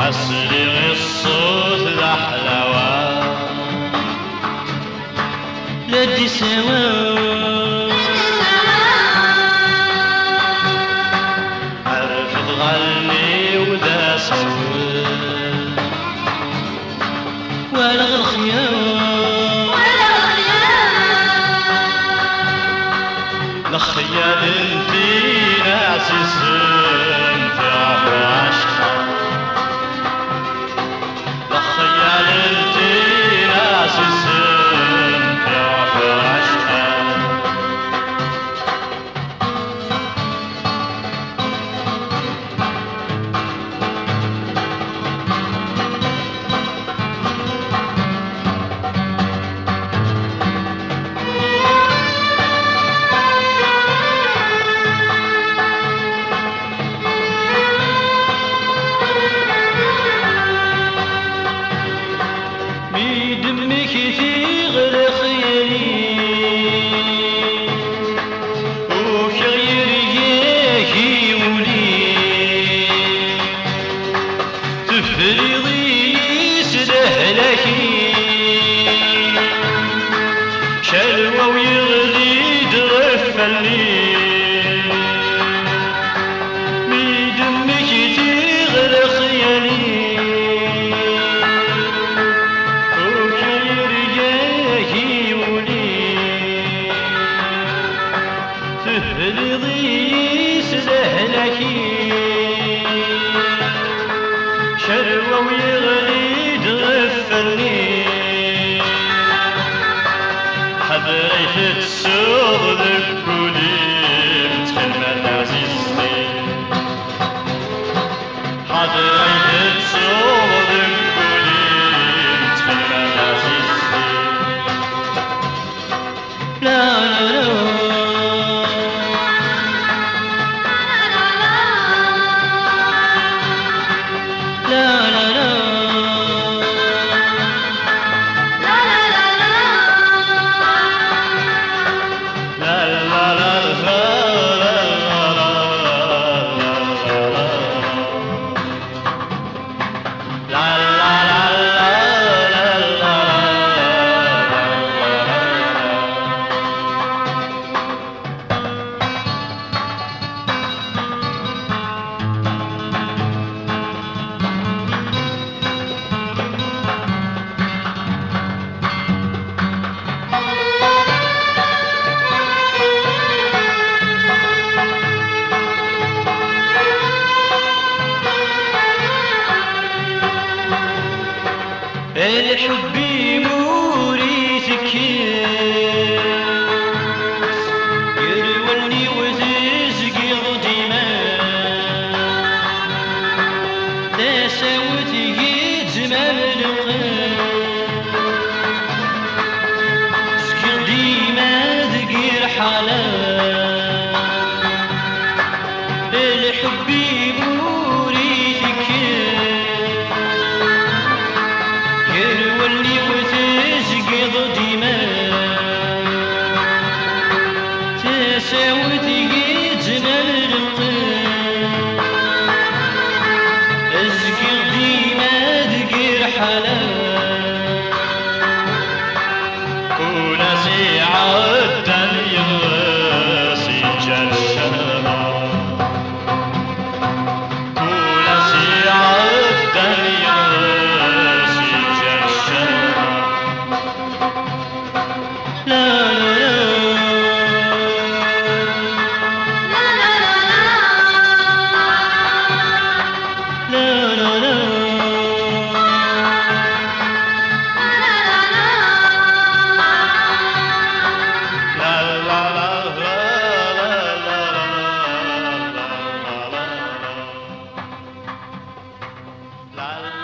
أسرق الصوت الأحلوى لدي سوا عرفت تغني وذا صوت ولا الخيال الخيال في ناس السن في عشقها الخيال في ناس السن في عشقها دمك تغلى خيالي وخير ياكي ولي تفرضي سلهلكي شلوى ويغلي درفلي مي دمك تغلى خيالي تفرضي سلهلكي شروى ويغلي تغفلني حبيت تسوق الكولي تخلى عزيزتي حبيت تسوق الكولي تخلى عزيزتي لا لا لا الحب موريتك يرولني وتزقي ديما تساوتي زمان القلب سكر ديما ذقير حلال الحب موريتك يرولني وتزقي ديما تساوتي جمال القلب ازقي ديما ذقير حلال ولا سيعد يغسي جرشنا ولا سيعد يغسي لا la la